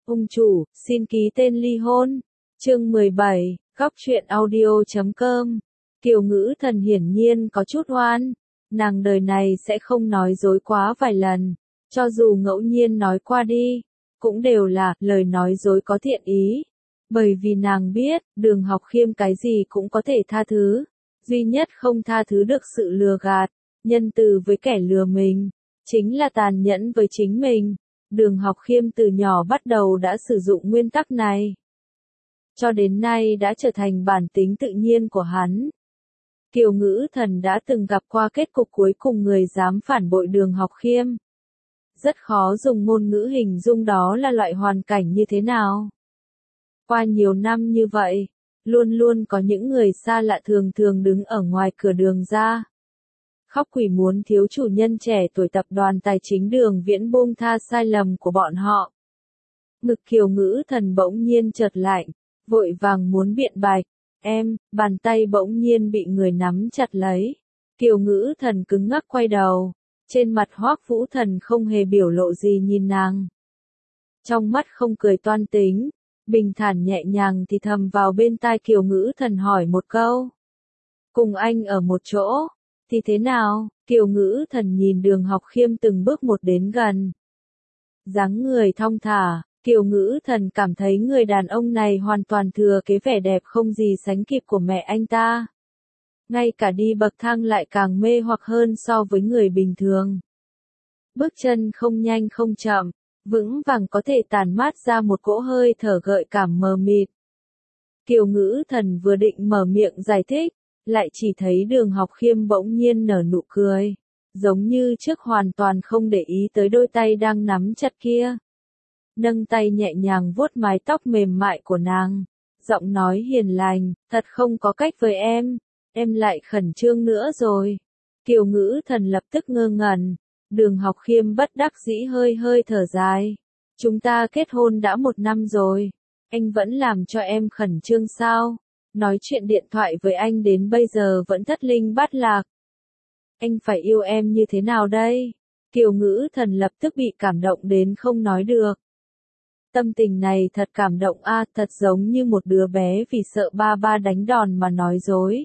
Ung chủ, xin ký tên ly hôn. Chương 17, góc truyện audio.com. Kiều Ngữ Thần hiển nhiên có chút oan. Nàng đời này sẽ không nói dối quá vài lần. Cho dù ngẫu nhiên nói qua đi, cũng đều là lời nói dối có thiện ý. Bởi vì nàng biết, Đường Học Khiêm cái gì cũng có thể tha thứ. Duy nhất không tha thứ được sự lừa gạt, nhân từ với kẻ lừa mình, chính là tàn nhẫn với chính mình. Đường Học Khiêm từ nhỏ bắt đầu đã sử dụng nguyên tắc này. Cho đến nay đã trở thành bản tính tự nhiên của hắn. Kiều Ngữ Thần đã từng gặp qua kết cục cuối cùng người dám phản bội Đường Học Khiêm. Rất khó dùng ngôn ngữ hình dung đó là loại hoàn cảnh như thế nào. Qua nhiều năm như vậy, luôn luôn có những người xa lạ thường thường đứng ở ngoài cửa đường ra. Khóc quỷ muốn thiếu chủ nhân trẻ tuổi tập đoàn tài chính Đường Viễn buông tha sai lầm của bọn họ. Ngực Kiều Ngữ Thần bỗng nhiên chợt lạnh, vội vàng muốn biện bạch. Bàn tay bỗng nhiên bị người nắm chặt lấy. Kiều Ngữ Thần cứng ngắc quay đầu. Trên mặt Hoắc Vũ Thần không hề biểu lộ gì nhìn nàng. Trong mắt không cười toan tính, bình thản nhẹ nhàng thì thầm vào bên tai Kiều Ngữ Thần hỏi một câu. Cùng anh ở một chỗ, thì thế nào? Kiều Ngữ Thần nhìn Đường Học Khiêm từng bước một đến gần. Dáng người thong thả, Kiều Ngữ Thần cảm thấy người đàn ông này hoàn toàn thừa kế vẻ đẹp không gì sánh kịp của mẹ anh ta. Ngay cả đi bậc thang lại càng mê hoặc hơn so với người bình thường. Bước chân không nhanh không chậm, vững vàng có thể tản mát ra một cỗ hơi thở gợi cảm mờ mịt. Kiều Ngữ Thần vừa định mở miệng giải thích, lại chỉ thấy Đường Học Khiêm bỗng nhiên nở nụ cười, giống như trước hoàn toàn không để ý tới đôi tay đang nắm chặt kia. Nâng tay nhẹ nhàng vuốt mái tóc mềm mại của nàng, giọng nói hiền lành, thật không có cách với em lại khẩn trương nữa rồi. Kiều Ngữ Thần lập tức ngơ ngẩn, Đường Học Khiêm bất đắc dĩ hơi thở dài. Chúng ta kết hôn đã 1 năm rồi, anh vẫn làm cho em khẩn trương sao? Nói chuyện điện thoại với anh đến bây giờ vẫn thất linh bát lạc. Anh phải yêu em như thế nào đây? Kiều Ngữ Thần lập tức bị cảm động đến không nói được. Tâm tình này thật cảm động thật giống như một đứa bé vì sợ ba đánh đòn mà nói dối.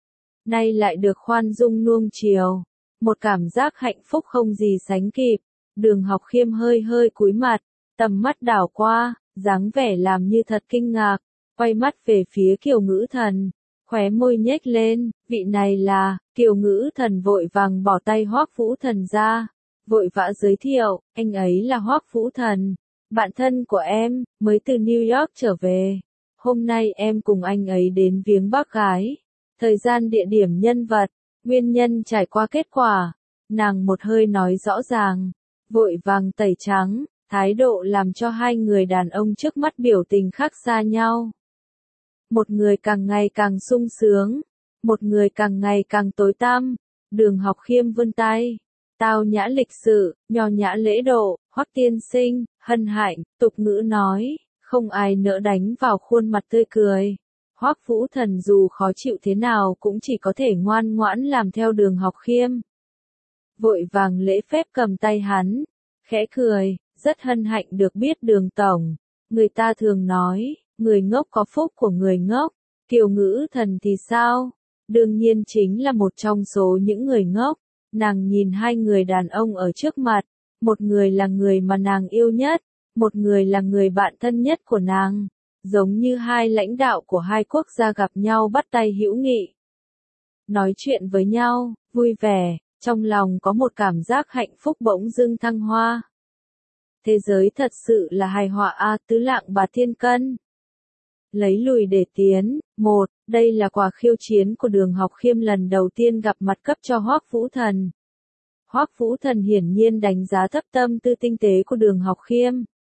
Nay lại được khoan dung nuông chiều, một cảm giác hạnh phúc không gì sánh kịp. Đường Học Khiêm hơi cúi mặt, tầm mắt đảo qua, dáng vẻ làm như thật kinh ngạc, quay mắt về phía Kiều Ngữ Thần, khóe môi nhếch lên, vị này là. Kiều Ngữ Thần vội vàng bỏ tay Hoắc Vũ Thần ra, vội vã giới thiệu, anh ấy là Hoắc Vũ Thần, bạn thân của em, mới từ New York trở về. Hôm nay em cùng anh ấy đến viếng bác gái. Thời gian địa điểm nhân vật, nguyên nhân trải qua kết quả, nàng một hơi nói rõ ràng, vội vàng tẩy trắng, thái độ làm cho hai người đàn ông trước mắt biểu tình khác xa nhau. Một người càng ngày càng sung sướng, một người càng ngày càng tối tăm. Đường Học Khiêm vươn tay, tao nhã lịch sự, nho nhã lễ độ, Hoắc tiên sinh, hân hạnh, tục ngữ nói, không ai nỡ đánh vào khuôn mặt tươi cười. Hoắc Vũ Thần dù khó chịu thế nào cũng chỉ có thể ngoan ngoãn làm theo Đường Học Khiêm. Vội vàng lễ phép cầm tay hắn, khẽ cười, rất hân hạnh được biết Đường tổng. Người ta thường nói, người ngốc có phúc của người ngốc. Kiều Ngữ Thần thì sao? Đương nhiên chính là một trong số những người ngốc. Nàng nhìn hai người đàn ông ở trước mặt, một người là người mà nàng yêu nhất, một người là người bạn thân nhất của nàng. Giống như hai lãnh đạo của hai quốc gia gặp nhau bắt tay hữu nghị. Nói chuyện với nhau, vui vẻ, trong lòng có một cảm giác hạnh phúc bỗng dưng thăng hoa. Thế giới thật sự là hài hòa tứ lạng bát thiên cân. Lấy lùi để tiến. Đây là quả khiêu chiến của Đường Học Khiêm lần đầu tiên gặp mặt cấp cho Hoắc Vũ Thần. Hoắc Vũ Thần hiển nhiên đánh giá thấp tâm tư tinh tế của Đường Học Khiêm.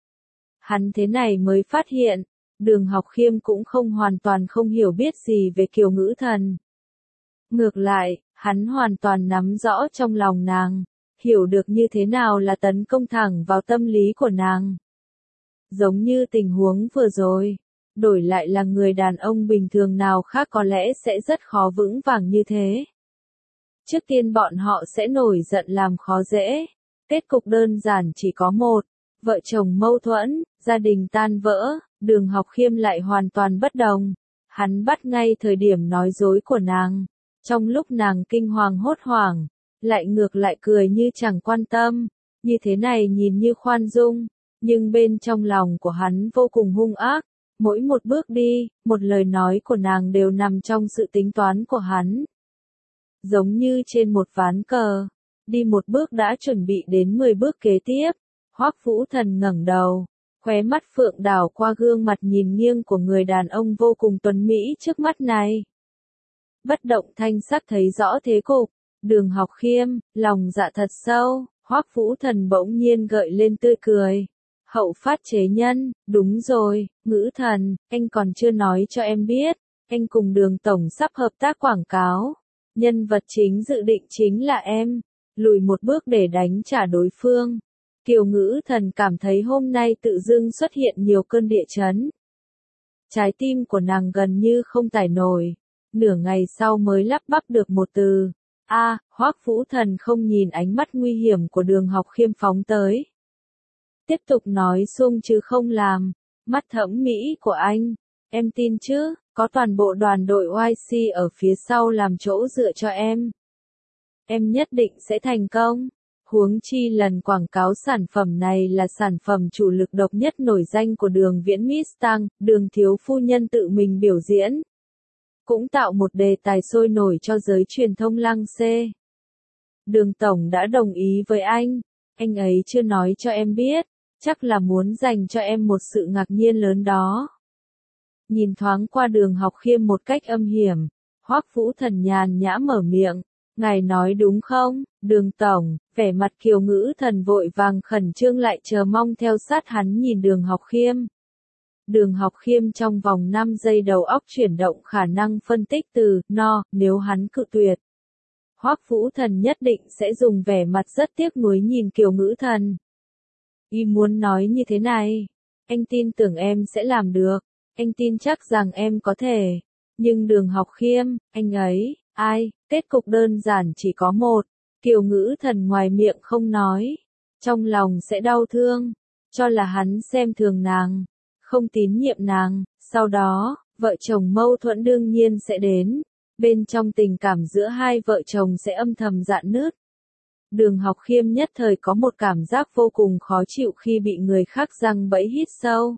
Hắn thế này mới phát hiện, Đường Học Khiêm cũng không hoàn toàn không hiểu biết gì về Kiều Ngữ Thần. Ngược lại, hắn hoàn toàn nắm rõ trong lòng nàng, hiểu được như thế nào là tấn công thẳng vào tâm lý của nàng. Giống như tình huống vừa rồi, đổi lại là người đàn ông bình thường nào khác có lẽ sẽ rất khó vững vàng như thế. Trước tiên bọn họ sẽ nổi giận làm khó dễ, kết cục đơn giản chỉ có một, Vợ chồng mâu thuẫn, gia đình tan vỡ, Đường Học Khiêm lại hoàn toàn bất đồng. Hắn bắt ngay thời điểm nói dối của nàng. Trong lúc nàng kinh hoàng hốt hoảng, lại ngược lại cười như chẳng quan tâm. Như thế này nhìn như khoan dung, nhưng bên trong lòng của hắn vô cùng hung ác. Mỗi một bước đi, một lời nói của nàng đều nằm trong sự tính toán của hắn. Giống như trên một ván cờ, đi một bước đã chuẩn bị đến 10 bước kế tiếp. Hoắc Vũ Thần ngẩng đầu, khóe mắt phượng đảo qua gương mặt nhìn nghiêng của người đàn ông vô cùng tuấn mỹ trước mắt này. Bất động thanh sắc thấy rõ thế cục, Đường Học Khiêm, lòng dạ thật sâu, Hoắc Vũ Thần bỗng nhiên gợi lên tươi cười. Hậu phát chế nhân, đúng rồi, Ngữ Thần, anh còn chưa nói cho em biết, anh cùng Đường Tổng sắp hợp tác quảng cáo. Nhân vật chính dự định chính là em, lùi một bước để đánh trả đối phương. Kiều Ngữ Thần cảm thấy hôm nay tự dưng xuất hiện nhiều cơn địa chấn. Trái tim của nàng gần như không tải nổi, nửa ngày sau mới lắp bắp được một từ. Hoắc Vũ Thần không nhìn ánh mắt nguy hiểm của Đường Học Khiêm phóng tới. Tiếp tục nói xuông chứ không làm, mắt thẩm mỹ của anh, em tin chứ, có toàn bộ đoàn đội YC ở phía sau làm chỗ dựa cho em. Em nhất định sẽ thành công. Huống chi lần quảng cáo sản phẩm này là sản phẩm chủ lực độc nhất nổi danh của Đường Viễn Mistang, Đường thiếu phu nhân tự mình biểu diễn. Cũng tạo một đề tài sôi nổi cho giới truyền thông lăng xê. Đường Tổng đã đồng ý với anh ấy chưa nói cho em biết, chắc là muốn dành cho em một sự ngạc nhiên lớn đó. Nhìn thoáng qua Đường Học Khiêm một cách âm hiểm, Hoắc Vũ Thần nhàn nhã mở miệng. Ngài nói đúng không, Đường Tổng, vẻ mặt Kiều Ngữ Thần vội vàng khẩn trương lại chờ mong theo sát hắn nhìn Đường Học Khiêm. Đường Học Khiêm trong vòng 5 giây đầu óc chuyển động khả năng phân tích từ, nếu hắn cự tuyệt. Hoắc Vũ Thần nhất định sẽ dùng vẻ mặt rất tiếc nuối nhìn Kiều Ngữ Thần. Y muốn nói như thế này, anh tin tưởng em sẽ làm được, anh tin chắc rằng em có thể. Nhưng Đường Học Khiêm, anh ấy, kết cục đơn giản chỉ có một, Kiều Ngữ Thần ngoài miệng không nói, trong lòng sẽ đau thương, cho là hắn xem thường nàng, không tín nhiệm nàng, sau đó, vợ chồng mâu thuẫn đương nhiên sẽ đến, bên trong tình cảm giữa hai vợ chồng sẽ âm thầm rạn nứt. Đường Học Khiêm nhất thời có một cảm giác vô cùng khó chịu khi bị người khác giăng bẫy hít sâu.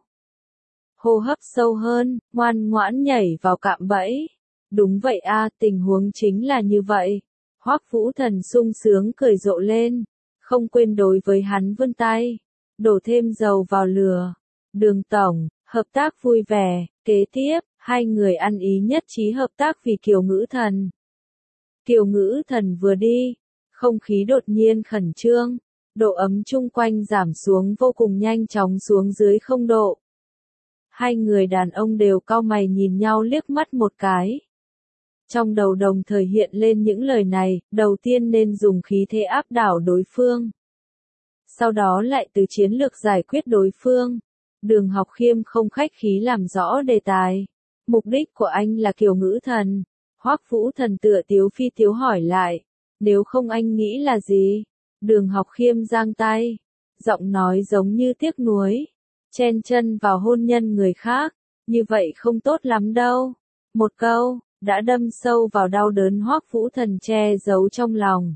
Hô hấp sâu hơn, ngoan ngoãn nhảy vào cạm bẫy. Đúng vậy tình huống chính là như vậy. Hoắc Vũ Thần sung sướng cười rộ lên, không quên đối với hắn vươn tay, đổ thêm dầu vào lửa. Đường Tổng, hợp tác vui vẻ, kế tiếp, hai người ăn ý nhất trí hợp tác vì Kiều Ngữ Thần. Kiều Ngữ Thần vừa đi, không khí đột nhiên khẩn trương, độ ấm chung quanh giảm xuống vô cùng nhanh chóng xuống dưới 0 độ. Hai người đàn ông đều cau mày nhìn nhau liếc mắt một cái. Trong đầu đồng thời hiện lên những lời này, đầu tiên nên dùng khí thế áp đảo đối phương. Sau đó lại từ chiến lược giải quyết đối phương. Đường Học Khiêm không khách khí làm rõ đề tài. Mục đích của anh là Kiều Ngữ Thần. Hoắc Vũ Thần tựa tiếu phi tiếu hỏi lại. Nếu không anh nghĩ là gì? Đường Học Khiêm giang tay. Giọng nói giống như tiếc nuối. Chen chân vào hôn nhân người khác. Như vậy không tốt lắm đâu. Một câu, đã đâm sâu vào đau đớn Hoắc Vũ Thần che giấu trong lòng.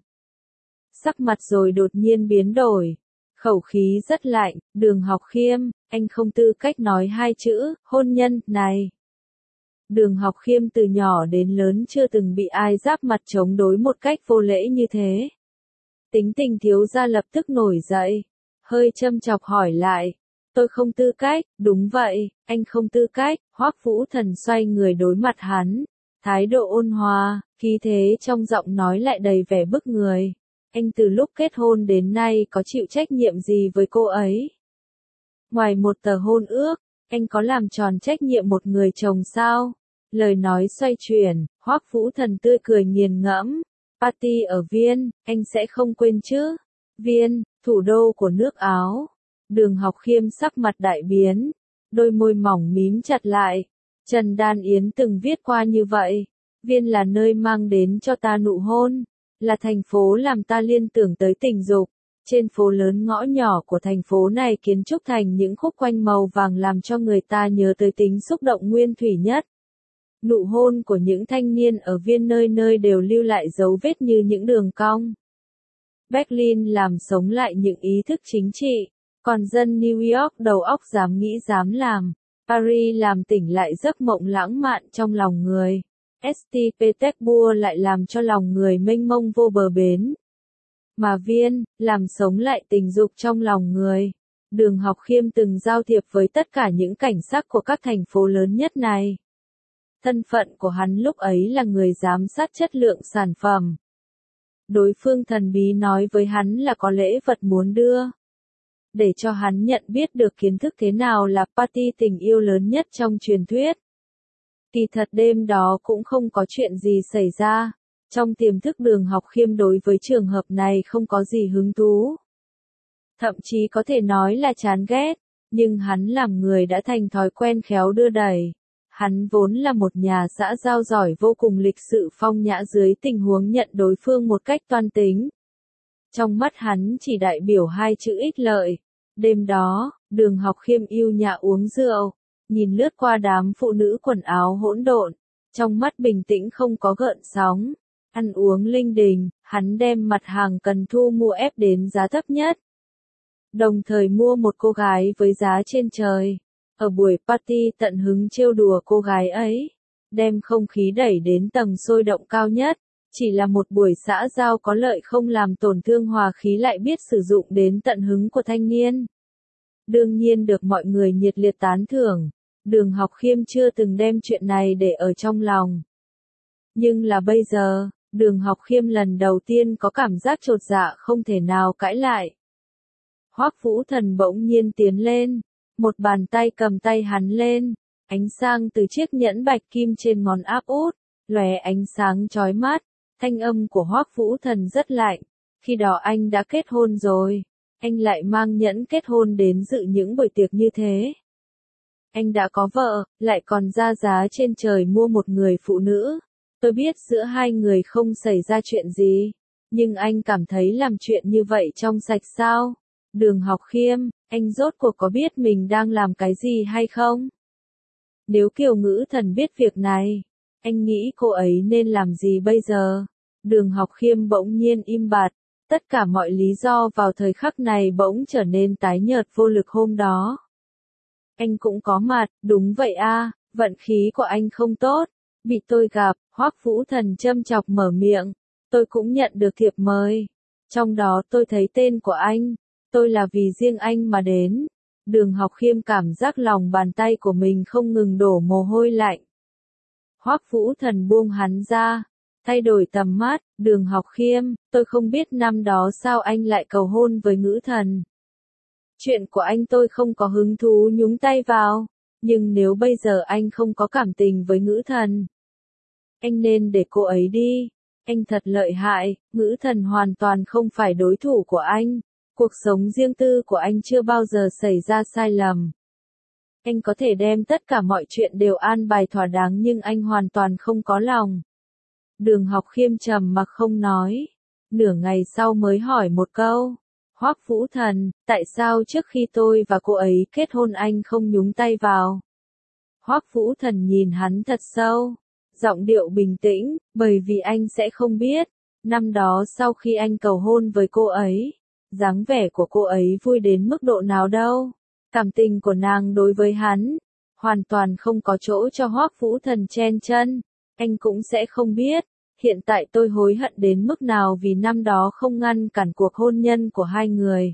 Sắc mặt rồi đột nhiên biến đổi. Khẩu khí rất lạnh, Đường Học Khiêm, anh không tư cách nói hai chữ, hôn nhân, này. Đường Học Khiêm từ nhỏ đến lớn chưa từng bị ai giáp mặt chống đối một cách vô lễ như thế. Tính tình thiếu gia lập tức nổi dậy, hơi châm chọc hỏi lại. Tôi không tư cách, đúng vậy, anh không tư cách, Hoắc Vũ Thần xoay người đối mặt hắn. Thái độ ôn hòa, khí thế trong giọng nói lại đầy vẻ bức người. Anh từ lúc kết hôn đến nay có chịu trách nhiệm gì với cô ấy? Ngoài một tờ hôn ước, anh có làm tròn trách nhiệm một người chồng sao? Lời nói xoay chuyển, Hoắc Vũ Thần tươi cười nghiền ngẫm. Party ở Viên, anh sẽ không quên chứ? Viên, thủ đô của nước Áo. Đường Học Khiêm sắc mặt đại biến, đôi môi mỏng mím chặt lại. Trần Đan Yến từng viết qua như vậy. Viên là nơi mang đến cho ta nụ hôn, là thành phố làm ta liên tưởng tới tình dục. Trên phố lớn ngõ nhỏ của thành phố này kiến trúc thành những khúc quanh màu vàng làm cho người ta nhớ tới tính xúc động nguyên thủy nhất. Nụ hôn của những thanh niên ở Viên nơi nơi đều lưu lại dấu vết như những đường cong. Berlin làm sống lại những ý thức chính trị, còn dân New York đầu óc dám nghĩ dám làm. Paris làm tỉnh lại giấc mộng lãng mạn trong lòng người. St. Petersburg lại làm cho lòng người mênh mông vô bờ bến. Mà Viên, làm sống lại tình dục trong lòng người. Đường Học Khiêm từng giao thiệp với tất cả những cảnh sắc của các thành phố lớn nhất này. Thân phận của hắn lúc ấy là người giám sát chất lượng sản phẩm. Đối phương thần bí nói với hắn là có lễ vật muốn đưa. Để cho hắn nhận biết được kiến thức thế nào là party tình yêu lớn nhất trong truyền thuyết. Kỳ thật đêm đó cũng không có chuyện gì xảy ra. Trong tiềm thức Đường Học Khiêm đối với trường hợp này không có gì hứng thú. Thậm chí có thể nói là chán ghét, nhưng hắn làm người đã thành thói quen khéo đưa đẩy. Hắn vốn là một nhà xã giao giỏi vô cùng lịch sự phong nhã dưới tình huống nhận đối phương một cách toan tính. Trong mắt hắn chỉ đại biểu hai chữ ích lợi. Đêm đó, Đường Học Khiêm yêu nhã uống rượu, nhìn lướt qua đám phụ nữ quần áo hỗn độn, trong mắt bình tĩnh không có gợn sóng. Ăn uống linh đình, hắn đem mặt hàng cần thu mua ép đến giá thấp nhất. Đồng thời mua một cô gái với giá trên trời. Ở buổi party tận hứng trêu đùa cô gái ấy, đem không khí đẩy đến tầng sôi động cao nhất. Chỉ là một buổi xã giao có lợi không làm tổn thương hòa khí lại biết sử dụng đến tận hứng của thanh niên. Đương nhiên được mọi người nhiệt liệt tán thưởng. Đường Học Khiêm chưa từng đem chuyện này để ở trong lòng. Nhưng là bây giờ, Đường Học Khiêm lần đầu tiên có cảm giác chột dạ không thể nào cãi lại. Hoắc Vũ Thần bỗng nhiên tiến lên, một bàn tay cầm tay hắn lên, ánh sáng từ chiếc nhẫn bạch kim trên ngón áp út, lóe ánh sáng chói mắt. Thanh âm của Hoắc Vũ Thần rất lạnh, khi đó anh đã kết hôn rồi, anh lại mang nhẫn kết hôn đến dự những buổi tiệc như thế. Anh đã có vợ, lại còn ra giá trên trời mua một người phụ nữ. Tôi biết giữa hai người không xảy ra chuyện gì, nhưng anh cảm thấy làm chuyện như vậy trong sạch sao? Đường Học Khiêm, anh rốt cuộc có biết mình đang làm cái gì hay không? Nếu Kiều Ngữ Thần biết việc này, anh nghĩ cô ấy nên làm gì bây giờ? Đường Học Khiêm bỗng nhiên im bặt, tất cả mọi lý do vào thời khắc này bỗng trở nên tái nhợt vô lực hôm đó. Anh cũng có mặt, đúng vậy a, vận khí của anh không tốt, bị tôi gặp. Hoắc Vũ Thần châm chọc mở miệng, tôi cũng nhận được thiệp mời. Trong đó tôi thấy tên của anh, tôi là vì riêng anh mà đến. Đường Học Khiêm cảm giác lòng bàn tay của mình không ngừng đổ mồ hôi lạnh. Hoắc Vũ Thần buông hắn ra, thay đổi tầm mắt. Đường Học Khiêm, tôi không biết năm đó sao anh lại cầu hôn với Ngữ Thần. Chuyện của anh tôi không có hứng thú nhúng tay vào, nhưng nếu bây giờ anh không có cảm tình với Ngữ Thần, anh nên để cô ấy đi. Anh thật lợi hại, Ngữ Thần hoàn toàn không phải đối thủ của anh. Cuộc sống riêng tư của anh chưa bao giờ xảy ra sai lầm. Anh có thể đem tất cả mọi chuyện đều an bài thỏa đáng nhưng anh hoàn toàn không có lòng. Đường Học Khiêm trầm mặc không nói. Nửa ngày sau mới hỏi một câu. Hoắc Vũ Thần, tại sao trước khi tôi và cô ấy kết hôn anh không nhúng tay vào? Hoắc Vũ Thần nhìn hắn thật sâu. Giọng điệu bình tĩnh, bởi vì anh sẽ không biết. Năm đó sau khi anh cầu hôn với cô ấy, dáng vẻ của cô ấy vui đến mức độ nào đâu. Cảm tình của nàng đối với hắn, hoàn toàn không có chỗ cho Hoắc Vũ Thần chen chân. Anh cũng sẽ không biết. Hiện tại tôi hối hận đến mức nào vì năm đó không ngăn cản cuộc hôn nhân của hai người.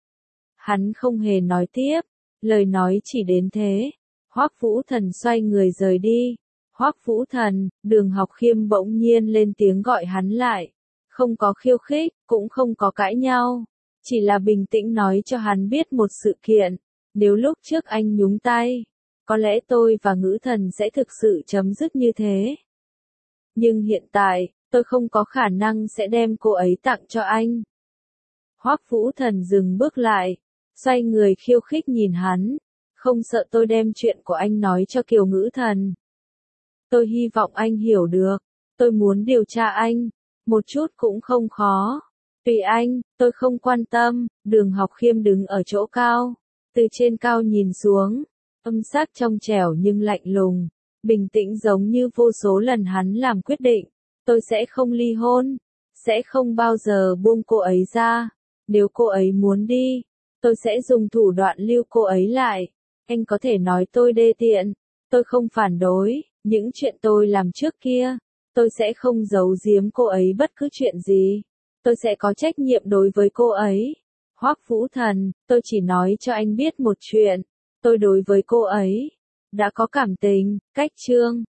Hắn không hề nói tiếp, lời nói chỉ đến thế. Hoắc Vũ Thần xoay người rời đi. Hoắc Vũ Thần, Đường Học Khiêm bỗng nhiên lên tiếng gọi hắn lại. Không có khiêu khích, cũng không có cãi nhau. Chỉ là bình tĩnh nói cho hắn biết một sự kiện. Nếu lúc trước anh nhúng tay, có lẽ tôi và Ngữ Thần sẽ thực sự chấm dứt như thế. Nhưng hiện tại, tôi không có khả năng sẽ đem cô ấy tặng cho anh. Hoắc Vũ Thần dừng bước lại, xoay người khiêu khích nhìn hắn. Không sợ tôi đem chuyện của anh nói cho Kiều Ngữ Thần. Tôi hy vọng anh hiểu được. Tôi muốn điều tra anh. Một chút cũng không khó. Tùy anh, tôi không quan tâm. Đường Học Khiêm đứng ở chỗ cao, từ trên cao nhìn xuống, âm sắc trong trẻo nhưng lạnh lùng, bình tĩnh giống như vô số lần hắn làm quyết định. Tôi sẽ không ly hôn, sẽ không bao giờ buông cô ấy ra. Nếu cô ấy muốn đi, tôi sẽ dùng thủ đoạn lưu cô ấy lại. Anh có thể nói tôi đê tiện, tôi không phản đối, những chuyện tôi làm trước kia, tôi sẽ không giấu giếm cô ấy bất cứ chuyện gì. Tôi sẽ có trách nhiệm đối với cô ấy. Hoắc Vũ Thần, tôi chỉ nói cho anh biết một chuyện, tôi đối với cô ấy đã có cảm tình. Cách chương